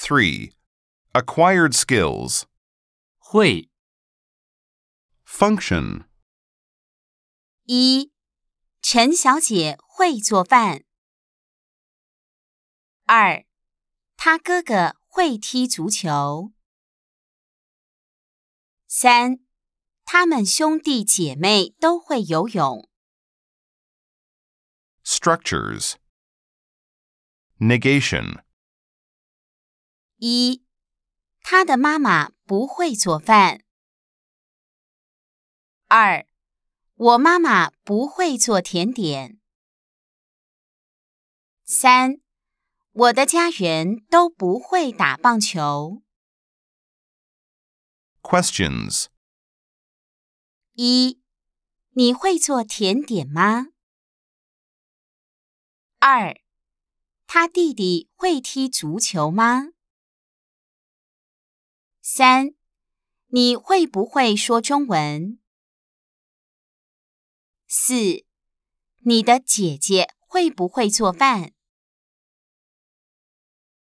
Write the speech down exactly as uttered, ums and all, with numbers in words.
three. Acquired skills. 会 Function. 一、陈小姐会做饭。二、她哥哥会踢足球。三、他们兄弟姐妹都会游泳。 Structures. Negation. 一、他的妈妈不会做饭。二、我妈妈不会做甜点。三、我的家人都不会打棒球。 Questions. 一、你会做甜点吗？二、他弟弟会踢足球吗？三、你会不会说中文？四、你的姐姐会不会做饭？